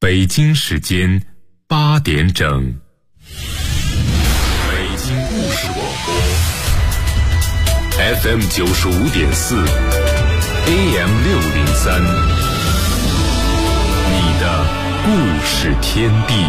北京时间8点整，北京故事广播 FM 95.4 AM 603，你的故事天地。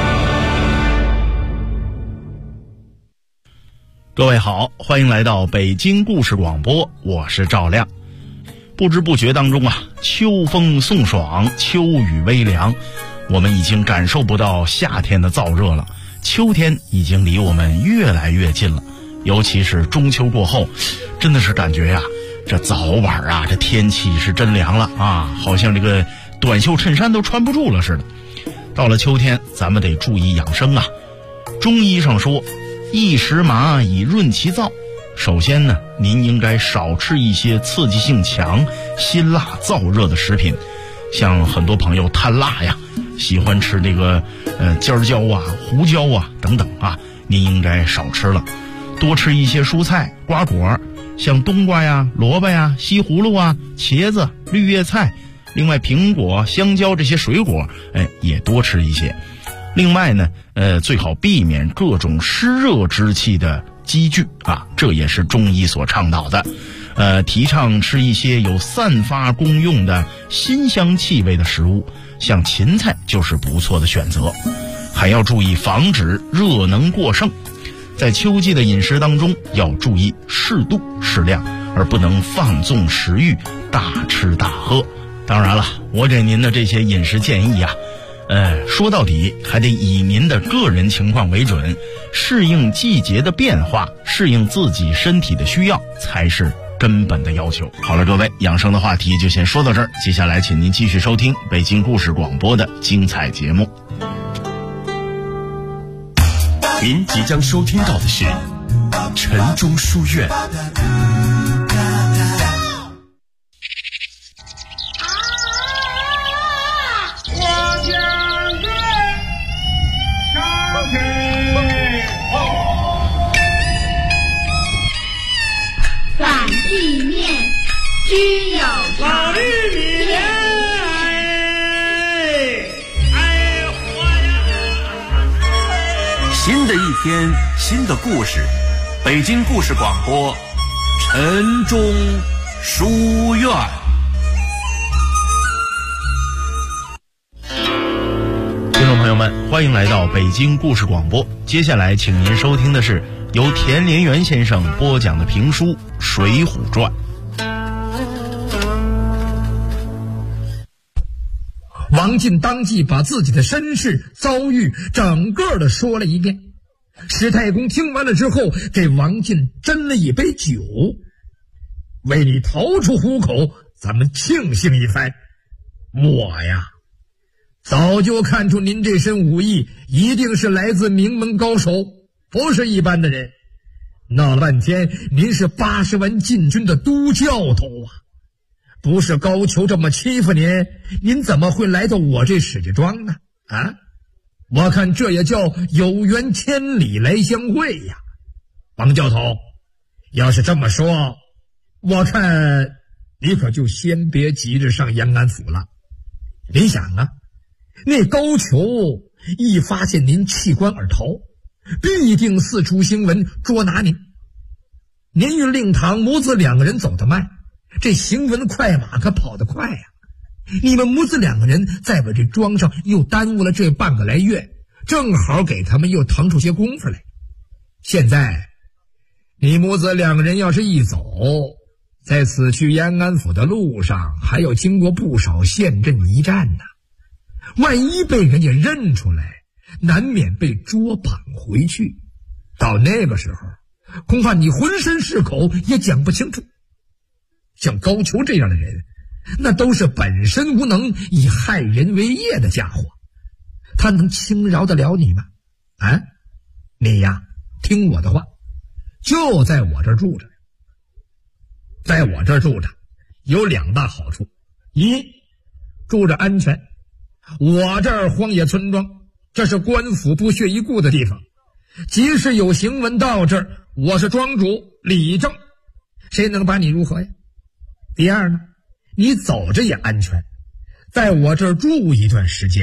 各位好，欢迎来到北京故事广播，我是赵亮。不知不觉当中啊，秋风送爽，秋雨微凉，我们已经感受不到夏天的燥热了，秋天已经离我们越来越近了。尤其是中秋过后，真的是感觉呀，这早晚啊，这天气是真凉了啊，好像这个短袖衬衫都穿不住了似的。到了秋天，咱们得注意养生啊。中医上说，一时麻以润其燥。首先呢，您应该少吃一些刺激性强、辛辣燥热的食品，像很多朋友贪辣呀，喜欢吃这个尖椒啊、胡椒啊等等啊，您应该少吃了，多吃一些蔬菜、瓜果，像冬瓜呀、萝卜呀、西葫芦啊、茄子、绿叶菜，另外苹果、香蕉这些水果，也多吃一些。另外呢，最好避免各种湿热之气的积聚啊，这也是中医所倡导的。提倡吃一些有散发功用的辛香气味的食物，像芹菜就是不错的选择。还要注意防止热能过剩，在秋季的饮食当中要注意适度适量，而不能放纵食欲，大吃大喝。当然了，我给您的这些饮食建议啊，说到底还得以您的个人情况为准，适应季节的变化，适应自己身体的需要才是根本的要求。好了，各位，养生的话题就先说到这儿，接下来请您继续收听北京故事广播的精彩节目。 您即将收听到的是晨钟书院。 居有老玉米莲， 新的一天，新的故事，北京故事广播，晨钟书院。 听众朋友们，欢迎来到北京故事广播。接下来，请您收听的是由田连元先生播讲的评书《水浒传》。 王进当即把自己的身世遭遇整个的说了一遍。史太公听完了之后，给王进斟了一杯酒，为你逃出虎口，咱们庆幸一番。我呀，早就看出您这身武艺一定是来自名门高手，不是一般的人。闹了半天，您是80万禁军的都教头啊！不是高俅这么欺负您，您怎么会来到我这史家庄呢？啊，我看这也叫有缘千里来相会呀。王教头，要是这么说，我看你可就先别急着上延安府了。你想啊，那高俅一发现您弃官而逃，必定四处行文捉拿您。您与令堂母子2个人走得慢，这行文快马可跑得快呀！你们母子2个人在我这庄上又耽误了这半个来月，正好给他们又腾出些功夫来。现在你母子2个人要是一走，在此去延安府的路上还要经过不少县镇一战呢，万一被人家认出来，难免被捉绑回去。到那个时候，恐怕你浑身是口也讲不清楚。像高俅这样的人，那都是本身无能，以害人为业的家伙，他能轻饶得了你吗？啊，你呀，听我的话，就在我这儿住着。在我这儿住着有2大好处：一，住着安全，我这儿荒野村庄，这是官府不屑一顾的地方，即使有行文到这儿，我是庄主理政，谁能把你如何呀？第二呢，你走着也安全，在我这儿住一段时间，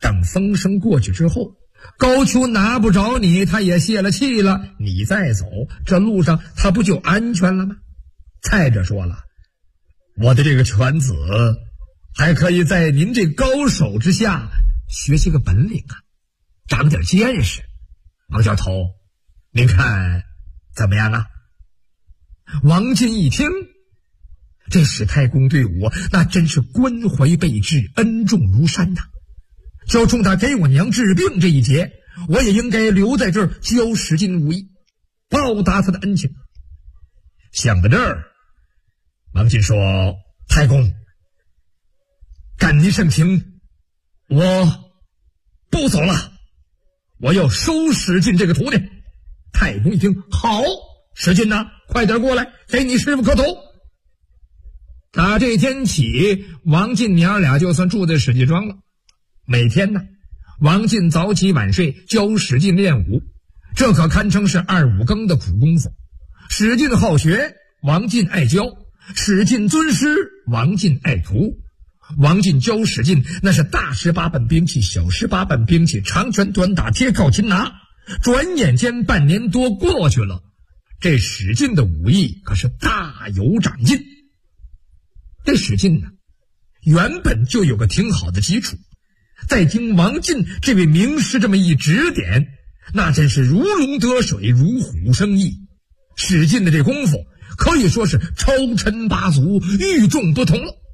等风声过去之后，高俅拿不着你，他也泄了气了，你再走，这路上他不就安全了吗？再者说了，我的这个犬子还可以在您这高手之下学些个本领啊，长点见识。王教头，您看怎么样啊？王进一听，这史太公对我那真是关怀备至，恩重如山呐。就冲他给我娘治病这一节，我也应该留在这儿教史进武艺，报答他的恩情。想到这儿，王进说：“太公，感您盛情，我不走了，我要收史进这个徒弟。”太公一听，好，史进呐，快点过来，给你师傅磕头。打这天起，王进娘俩就算住在史记庄了。每天呢，王进早起晚睡，教史进练武，这可堪称是2、5更的苦功夫。史进好学，王进爱教；史进尊师，王进爱徒。王进教史进那是大18般兵器，小18般兵器，长拳短打，贴靠擒拿。转眼间半年多过去了，这史进的武艺可是大有长进。这史进呢，原本就有个挺好的基础，再经王进这位名师这么一指点，那真是如龙得水，如虎生翼。史进的这功夫可以说是超尘拔俗，与众不同了。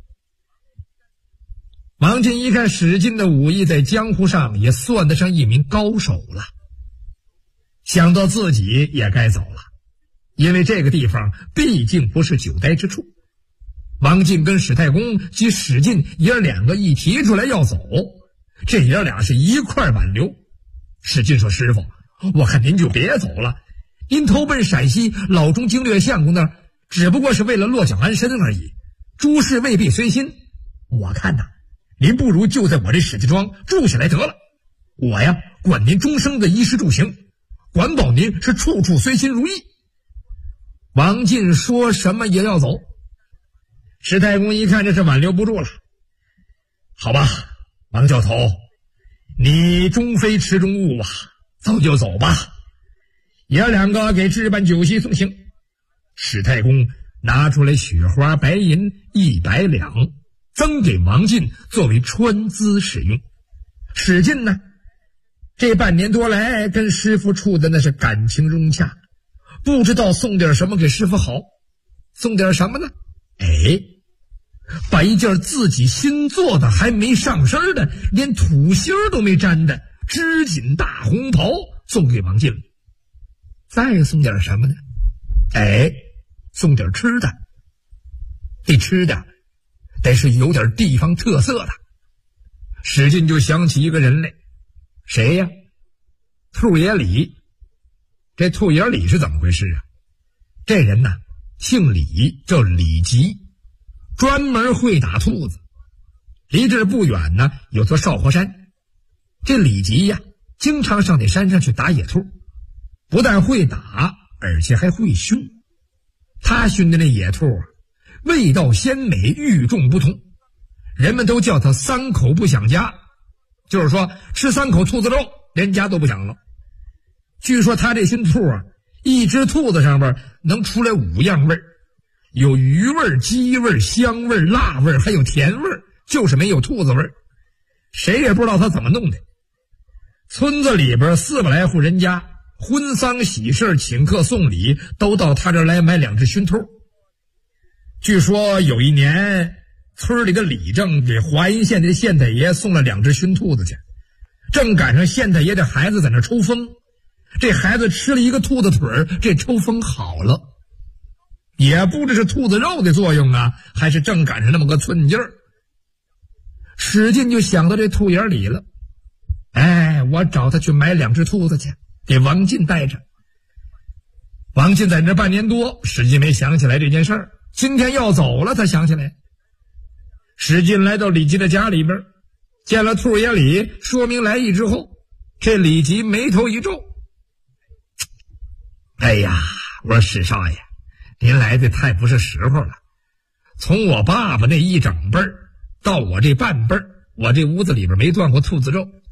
王进一看史进的武艺在江湖上也算得上一名高手了，想到自己也该走了，因为这个地方毕竟不是久待之处。王进跟史太公及史进爷两个一提出来要走，这爷俩是一块挽留。史进说：“师傅，我看您就别走了，您投奔陕西老中经略相公那儿，只不过是为了落脚安身而已，诸事未必随心。我看呐，您不如就在我这史记庄住下来得了。我呀，管您终生的衣食住行，管保您是处处随心如意。”王进说什么也要走。史太公一看这是挽留不住了，好吧，王教头，你终非池中物啊，走就走吧。爷两个给置办酒席送行。史太公拿出来雪花白银100两，赠给王进作为穿资使用。史进呢，这半年多来跟师傅处的那是感情融洽，不知道送点什么给师傅好。送点什么呢？把一件自己新做的还没上身的，连土芯都没沾的织锦大红袍送给王进了。再送点什么呢？送点吃的。这吃的得是有点地方特色的。史进就想起一个人来，谁呀？兔爷李。这兔爷李是怎么回事啊？这人呢，姓李，叫李吉，专门会打兔子。离这儿不远呢，有座少华山。这李吉呀，经常上那山上去打野兔，不但会打，而且还会熏。他熏的那野兔啊，味道鲜美，与众不同，人们都叫他3口不想家，就是说吃3口兔子肉连家都不想了。据说他这熏兔啊，一只兔子上边能出来5样味儿，有鱼味、鸡味、香味、辣味，还有甜味，就是没有兔子味。谁也不知道他怎么弄的。村子里边400来户人家，婚丧喜事请客送礼都到他这儿来买2只熏兔。据说有一年村里的李正给华阴县的县太爷送了2只熏兔子去，正赶上县太爷的孩子在那抽风，这孩子吃了一个兔子腿，这抽风好了。也不知是兔子肉的作用啊，还是正赶上那么个寸劲儿。史进就想到这兔爷里了，我找他去买2只兔子去，给王进带着。王进在那半年多，史进没想起来这件事儿，今天要走了，他想起来。史进来到李吉的家里边，见了兔爷李，说明来意之后，这李吉眉头一皱。我说史少爷，您来的太不是时候了。从我爸爸那一整辈儿到我这半辈儿，我这屋子里边没断过兔子肉，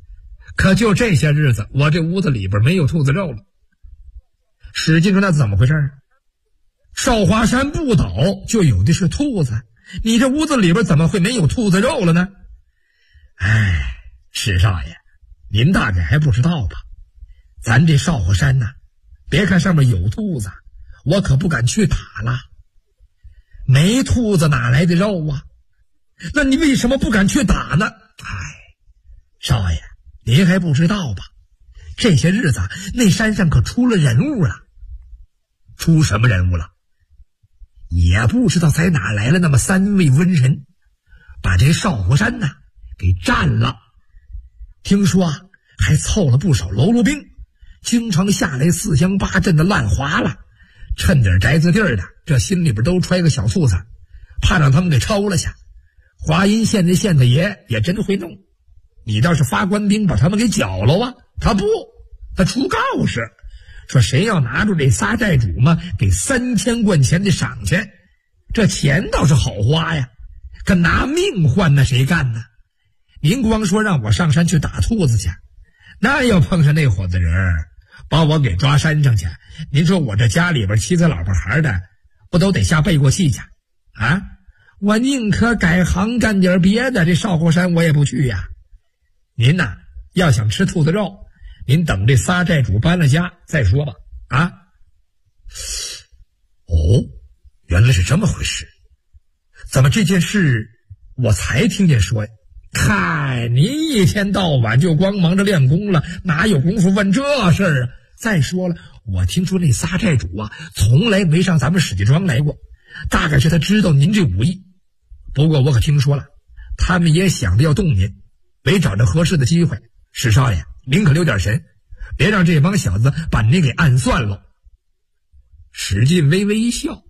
可就这些日子，我这屋子里边没有兔子肉了。史进说：“那怎么回事啊？少华山不倒，就有的是兔子，你这屋子里边怎么会没有兔子肉了呢？”哎，史少爷，您大概还不知道吧？咱这少华山呐，别看上面有兔子，我可不敢去打了。没兔子哪来的肉啊？那你为什么不敢去打呢？哎，少爷，您还不知道吧？这些日子那山上可出了人物了。出什么人物了？也不知道在哪来了那么3位瘟神，把这少华山呢给占了。听说啊，还凑了不少喽啰兵，经常下来4乡8镇的烂划了，趁点宅子地儿的，这心里边都揣个小兔子，怕让他们给抄了下。华阴县的县太爷也真会弄，你倒是发官兵把他们给剿了啊，他不，他出告示说谁要拿住这仨寨主嘛，给3000贯钱的赏钱。这钱倒是好花呀，可拿命换那谁干呢？您光说让我上山去打兔子去，那要碰上那伙子人把我给抓山上去，您说我这家里边妻子老婆孩的不都得下背过气去啊？我宁可改行干点别的，这少华山我也不去呀。您呐，要想吃兔子肉，您等这仨寨主搬了家再说吧。啊？哦，原来是这么回事。怎么这件事我才听见说呀？嗨，您一天到晚就光忙着练功了，哪有功夫问这事儿啊？再说了，我听说那仨寨主啊，从来没上咱们史家庄来过，大概是他知道您这武艺。不过我可听说了，他们也想着要动您，没找着合适的机会。史少爷，您可留点神，别让这帮小子把您给暗算了。史进微微一笑，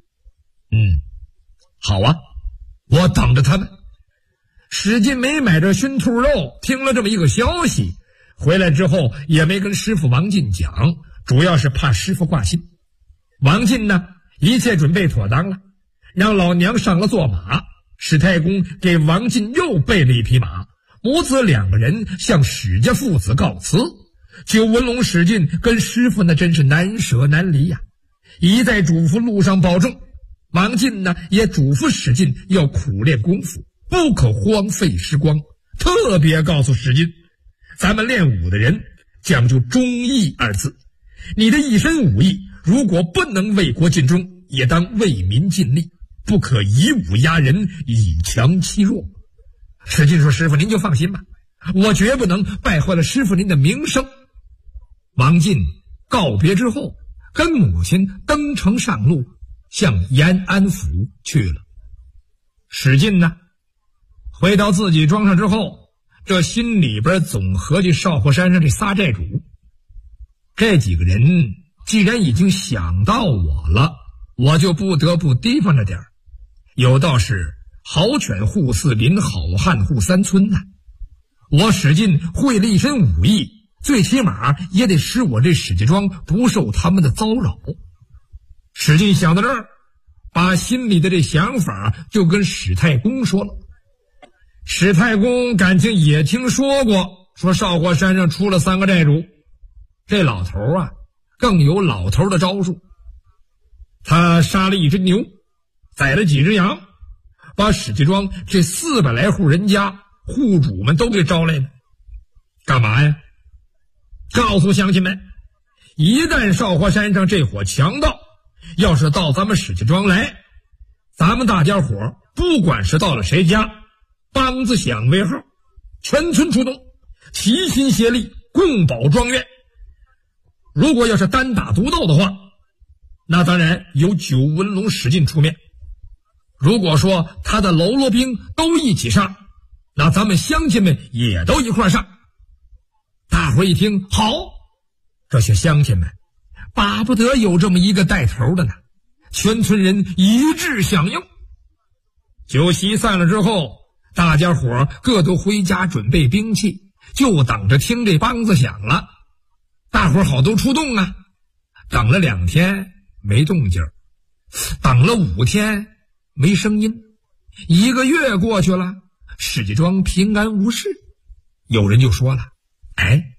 好啊，我等着他们。史进没买着熏兔肉，听了这么一个消息，回来之后也没跟师傅王进讲，主要是怕师傅挂心。王进呢，一切准备妥当了，让老娘上了坐马。史太公给王进又备了一匹马，母子2个人向史家父子告辞。九纹龙史进跟师傅那真是难舍难离呀，一再嘱咐路上保重。王进呢也嘱咐史进要苦练功夫，不可荒废时光，特别告诉史进，咱们练武的人讲究忠义2字，你的一身武艺如果不能为国尽忠，也当为民尽力，不可以武压人，以强欺弱。史进说：“师傅您就放心吧，我绝不能败坏了师傅您的名声。”王进告别之后，跟母亲登城上路，向延安府去了。史进呢，回到自己庄上之后，这心里边总合计少华山上这仨寨主，这几个人既然已经想到我了，我就不得不提防着点儿。有道是好犬护4邻，好汉护3村呐。我史进会了一身武艺，最起码也得使我这史家庄不受他们的骚扰。史进想到这儿，把心里的这想法就跟史太公说了。史太公感情也听说过，说少华山上出了3个寨主，这老头啊更有老头的招数。他杀了1只牛，宰了几只羊，把史家庄这400来户人家户主们都给招来了。干嘛呀？告诉乡亲们，一旦少华山上这伙强盗要是到咱们史家庄来，咱们大家伙不管是到了谁家，梆子响为号，全村出动，齐心协力，共保庄园。如果要是单打独斗的话，那当然由九纹龙史进出面。如果说他的喽啰兵都一起上，那咱们乡亲们也都一块上。大伙一听，好，这些乡亲们巴不得有这么一个带头的呢，全村人一致响应。酒席散了之后，大家伙各都回家准备兵器，就等着听这梆子响了。大伙好都出动啊，等了2天没动静，等了5天没声音，1个月过去了，史家庄平安无事。有人就说了，哎，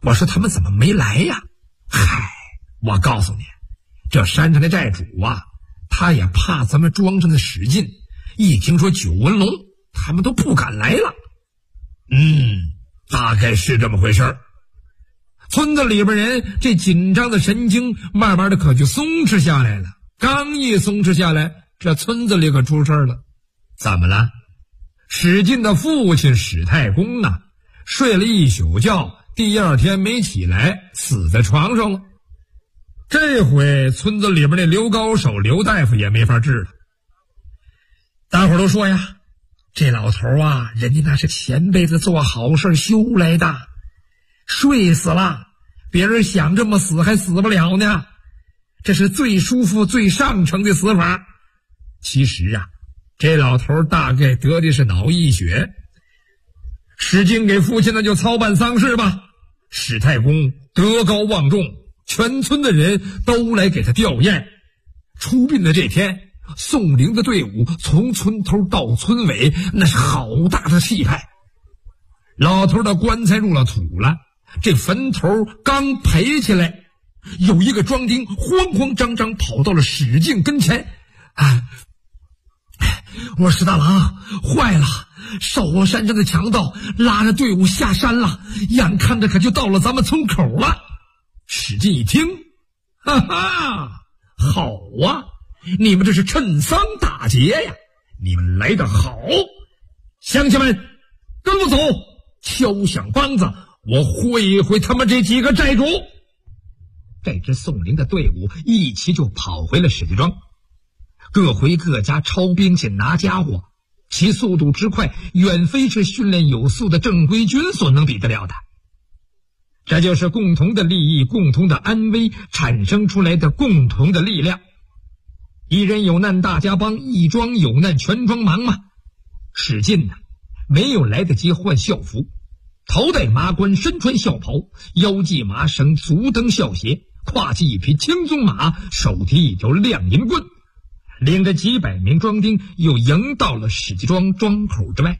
我说他们怎么没来呀？嗨，我告诉你，这山上的寨主啊，他也怕咱们庄上的使劲，一听说九纹龙，他们都不敢来了。大概是这么回事儿。村子里边人这紧张的神经慢慢的可就松弛下来了。刚一松弛下来，这村子里可出事了。怎么了？史进的父亲史太公啊，睡了一宿觉，第二天没起来，死在床上了。这回村子里边那刘高手刘大夫也没法治了。大伙都说呀，这老头啊，人家那是前辈子做好事修来的，睡死了，别人想这么死还死不了呢，这是最舒服最上乘的死法。其实啊，这老头大概得的是脑溢血。史进给父亲那就操办丧事吧。史太公德高望重，全村的人都来给他吊唁。出殡的这天，送灵的队伍从村头到村尾，那是好大的气派。老头的棺材入了土了，这坟头刚抬起来，有一个庄丁慌慌张张跑到了史进跟前。我说史大郎，坏了，少火山上的强盗拉着队伍下山了，眼看着可就到了咱们村口了。史进一听，哈哈，好啊，你们这是趁丧打劫呀！你们来得好，乡亲们，跟我走，敲响梆子，我会一会他们这几个寨主。这支送灵的队伍一齐就跑回了史家庄，各回各家抄兵器拿家伙，其速度之快，远非是训练有素的正规军所能比得了的。这就是共同的利益、共同的安危产生出来的共同的力量。一人有难大家帮，一庄有难全庄忙嘛。史进呢，没有来得及换校服，头戴麻冠，身穿校袍，腰系麻绳，足蹬校鞋，跨骑一匹青鬃马，手提一条亮银棍，领着几百名庄丁又迎到了史家庄庄口之外。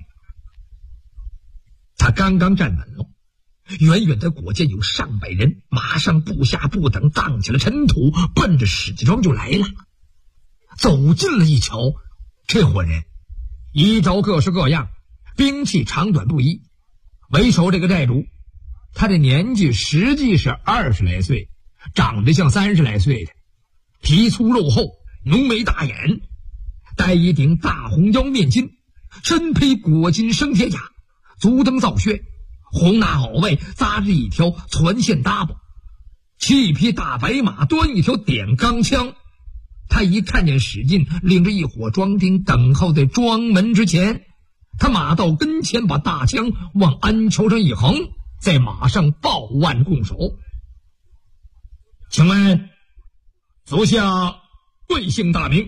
他刚刚站稳了，远远的果见有上百人马上部下不等，荡起了尘土，奔着史家庄就来了。走近了一瞧，这伙人衣着各式各样，兵器长短不一。为首这个寨主，他的年纪实际是20来岁，长得像30来岁的，皮粗肉厚，浓眉大眼，戴一顶大红腰面巾，身披裹金生铁甲，足蹬皂靴，红衲袄外扎着一条攒线搭包，骑一匹大白马，端一条点钢枪。他一看见史进领着一伙庄丁等候在庄门之前，他马到跟前，把大枪往鞍桥上一横，在马上抱腕拱手。请问足下贵姓大名？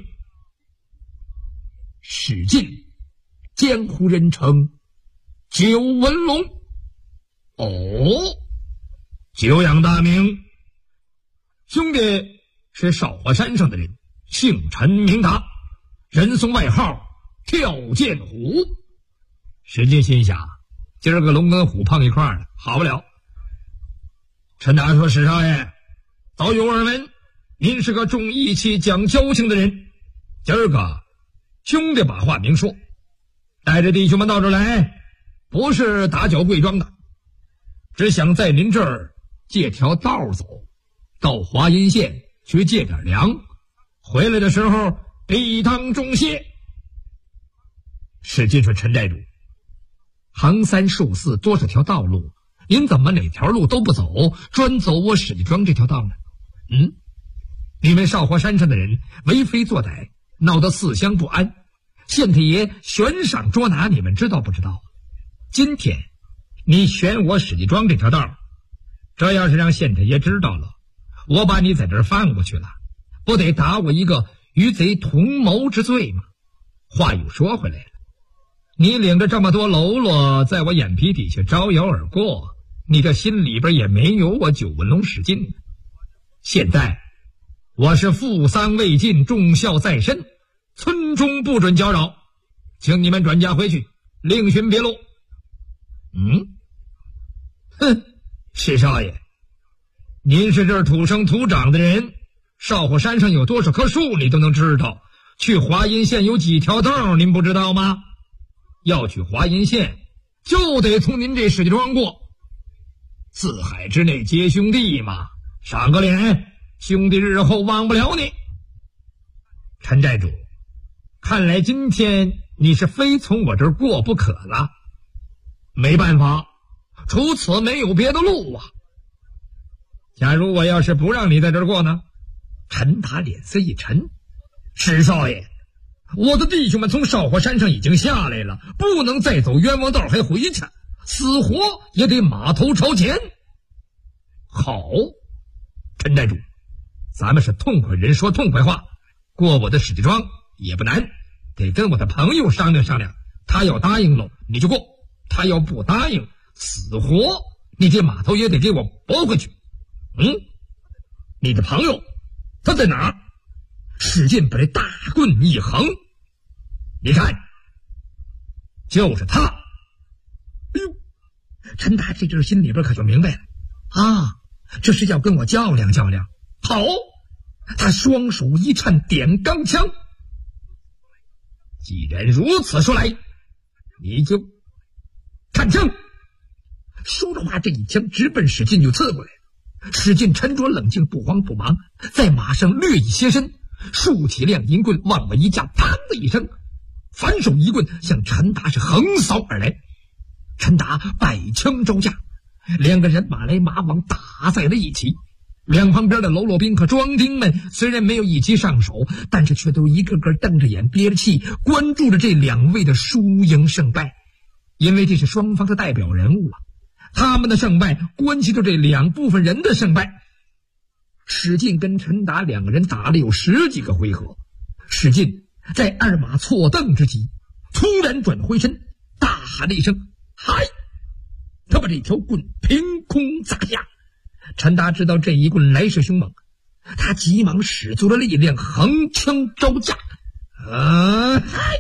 史进，江湖人称九纹龙。哦，久仰大名。兄弟是少华山上的人，姓陈名达，人送外号跳涧虎。史进心想，今儿个龙跟虎碰一块儿了，好不了。陈达说，史少爷，早有耳闻，您是个重义气讲交情的人，今儿个兄弟把话明说，带着弟兄们到这儿来，不是打搅贵庄的，只想在您这儿借条道走，到华阴县去借点粮，回来的时候必当重谢。史进说，陈寨主，横三竖四多少条道路，您怎么哪条路都不走，专走我史家庄这条道呢？你们少华山上的人为非作歹，闹得四乡不安，县太爷悬赏捉拿你们，知道不知道？今天你选我史家庄这条道，这要是让县太爷知道了，我把你在这儿放过去了，不得打我一个与贼同谋之罪吗？话又说回来了，你领着这么多喽啰在我眼皮底下招摇而过，你这心里边也没有我九纹龙史进。现在我是父丧未尽，重孝在身，村中不准搅扰，请你们转家回去，另寻别路。 史少爷，您是这儿土生土长的人，少火山上有多少棵树你都能知道，去华阴县有几条道您不知道吗？要去华阴县就得从您这史家庄过，四海之内皆兄弟嘛，赏个脸，兄弟日后忘不了你。陈寨主，看来今天你是非从我这儿过不可了。没办法，除此没有别的路啊。假如我要是不让你在这儿过呢？陈达脸色一沉，史少爷，我的弟兄们从少火山上已经下来了，不能再走冤枉道还回去，死活也得码头朝前。好，陈寨主，咱们是痛快人说痛快话，过我的史家庄也不难，得跟我的朋友商量商量，他要答应了你就过，他要不答应，死活你这码头也得给我驳回去。你的朋友他在哪儿？史进把这大棍一横，你看，就是他。哎呦，陈达这阵心里边可就明白了啊，这是要跟我较量较量。好，他双手一颤，点钢枪。既然如此说来，你就看枪。说着话，这一枪直奔史进就刺过来。史进沉着冷静，不慌不忙，在马上略一斜身，竖起亮银棍往外一架，砰的一声，反手一棍向陈达是横扫而来。陈达摆枪招架，两个人马来马往打在了一起。两旁边的喽啰兵和庄丁们虽然没有一起上手，但是却都一个个瞪着眼憋着气，关注着这两位的输赢胜败，因为这是双方的代表人物啊，他们的胜败关系着这两部分人的胜败。史进跟陈达两个人打了有10几个回合，史进在二马错蹬之际，突然转回身，大喊了一声嗨，他把这条棍凭空砸下。陈达知道这一棍来势凶猛，他急忙使足了力量，横枪招架。嗨！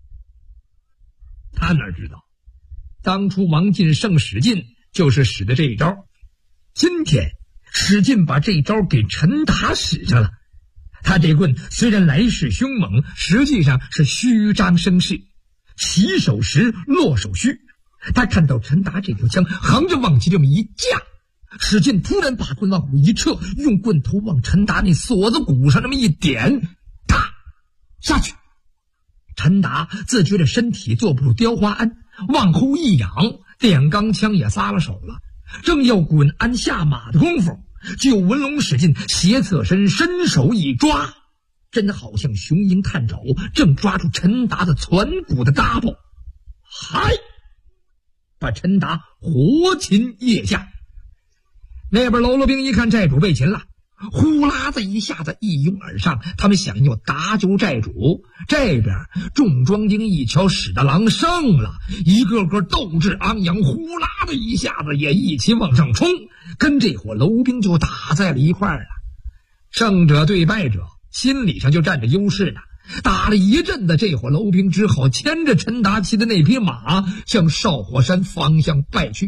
他哪知道当初王进胜史进就是使的这一招，今天史进把这一招给陈达使上了。他这棍虽然来势凶猛，实际上是虚张声势，起手时落手虚。他看到陈达这条枪横着往起这么一架，史进突然把棍往后一撤，用棍头往陈达那锁子骨上那么一点，啪下去。陈达自觉得身体坐不住雕花鞍，往后一仰，点钢枪也撒了手了，正要滚鞍下马的功夫，就文龙史进斜侧身，伸手一抓，真好像雄鹰探爪，正抓住陈达的攒骨的搭包，嗨，把陈达活擒腋下。那边喽啰兵一看寨主被擒了，呼啦的一下子一拥而上，他们想要搭救寨主。这边众庄丁一瞧史大郎胜了，一个个斗志昂扬，呼啦的一下子也一起往上冲，跟这伙楼兵就打在了一块儿了。胜者对败者心理上就占着优势呢。打了一阵的，这伙楼兵只好牵着陈达骑的那匹马向少火山方向败去。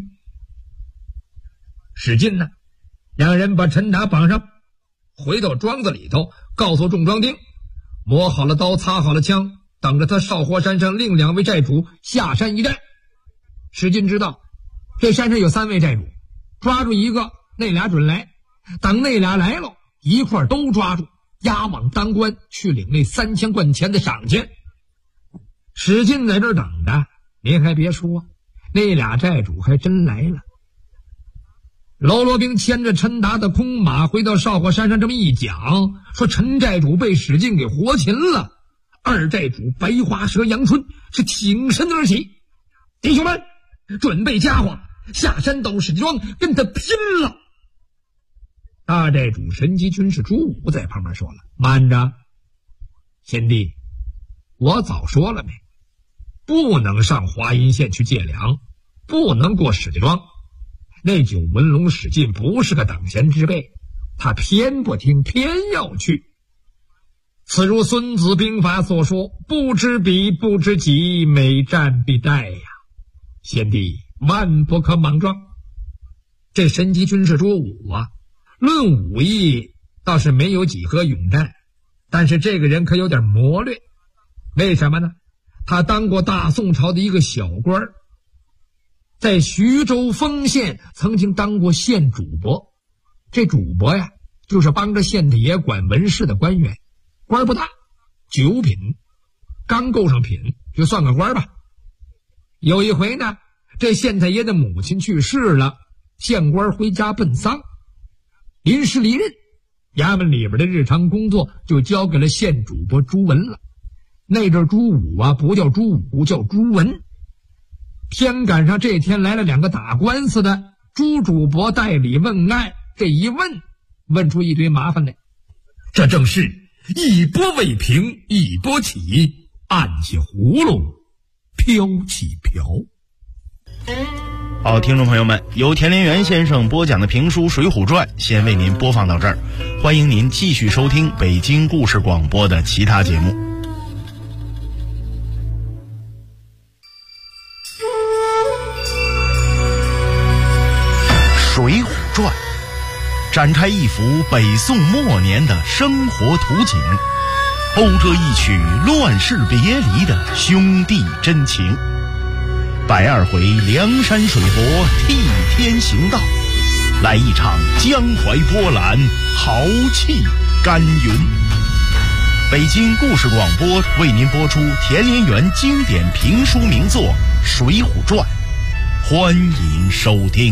史进呢，两人把陈达绑上，回到庄子里头，告诉众庄丁磨好了刀，擦好了枪，等着他少火山上另2位寨主下山一战。史进知道这山上有3位寨主，抓住一个那俩准来，等那俩来了一块都抓住，押往当官去领那3000贯钱的赏钱。史进在这儿等着，您还别说，那俩寨主还真来了。喽啰兵牵着陈达的空马回到少火山上，这么一讲，说陈寨主被史进给活擒了。2寨主白花蛇杨春是挺身而起，弟兄们准备家伙，下山到史家庄跟他拼了。大寨主神机军是朱武在旁边说了，慢着，贤弟，我早说了没，不能上华阴县去借粮，不能过史家庄。那九文龙史进不是个等闲之辈，他偏不听，偏要去。此如孙子兵法所说，不知彼不知己，每战必殆呀。贤弟万不可莽撞。 这神机军是朱武啊，论武艺倒是没有几何勇战，但是这个人可有点谋略。为什么呢？他当过大宋朝的一个小官，在徐州丰县曾经当过县主簿。这主簿呀，就是帮着县太爷管文事的官员，官不大，9品，刚够上品，就算个官吧。有一回呢，这县太爷的母亲去世了，县官回家奔丧，临时离任，衙门里边的日常工作就交给了县主簿朱文了。那阵朱武啊，不叫朱武，叫朱文。偏赶上这天来了2个打官司的，朱主簿代理问案，这一问出一堆麻烦来。这正是一波未平一波起，按起葫芦飘起瓢。 好，听众朋友们，由田连元先生播讲的评书《水浒传》先为您播放到这儿，欢迎您继续收听北京故事广播的其他节目。《水浒传》展开一幅北宋末年的生活图景，讴歌一曲乱世别离的兄弟真情。120回梁山水泊替天行道，来一场江淮波澜，豪气干云。北京故事广播为您播出田连元经典评书名作《水浒传》，欢迎收听。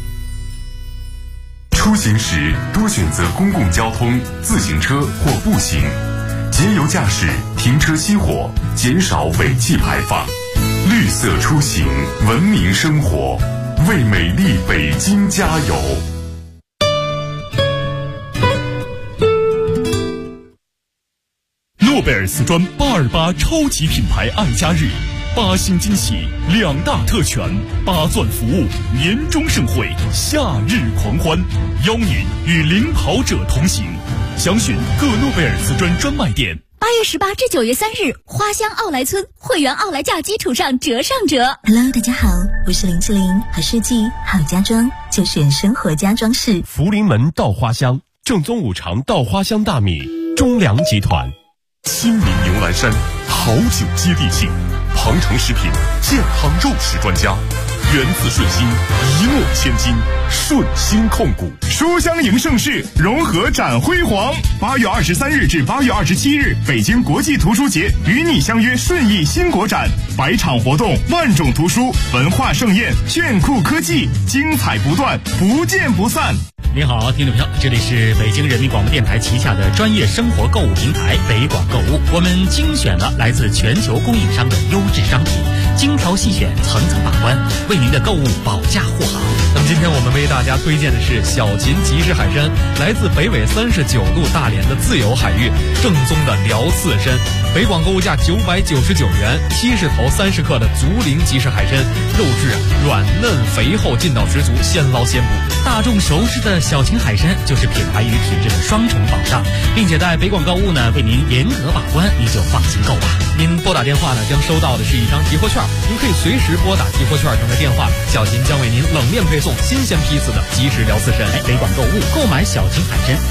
出行时多选择公共交通、自行车或步行，节油驾驶，停车熄火，减少尾气排放。绿色出行，文明生活，为美丽北京加油！ 诺贝尔丝砖828超级品牌爱家日，8星惊喜，2大特权，8钻服务，年终盛会，夏日狂欢，邀您与领跑者同行。详询各诺贝尔丝砖专卖店。 8月18至9月3日，花乡奥莱村会员奥莱价基础上折上折。 Hello， 大家好，我是林志玲，好设计好家装就选生活家装饰。 福临门稻花香，正宗5常稻花香大米，中粮集团。亲民牛栏山，好酒接地气。庞城食品健康肉食专家，源自顺心，一诺千金，顺心控股。 书香迎盛世，融合展辉煌。8月23日至8月27日，北京国际图书节与你相约顺义新国展，100场活动，万种图书，文化盛宴，炫酷科技，精彩不断，不见不散。 您好，听众朋友，这里是北京人民广播电台旗下的专业生活购物平台北广购物。我们精选了来自全球供应商的优质商品，精挑细选，层层把关，为您的购物保驾护航。 那么今天我们为大家推荐的是小秦集市海参，来自北纬39度大连的自由海域，正宗的辽刺参。北广购物价999元，70头30克的竹林集市海参，肉质软嫩肥厚，劲道十足，现捞现捕。 大众熟知的小秦海参就是品牌与品质的双重保障，并且在北广购物呢为您严格把关，你就放心购吧。 您拨打电话呢将收到的是一张集货券，您可以随时拨打集货券上的电话，小秦将为您冷链配送新鲜批次的即时辽刺参。 北广购物购买小秦海参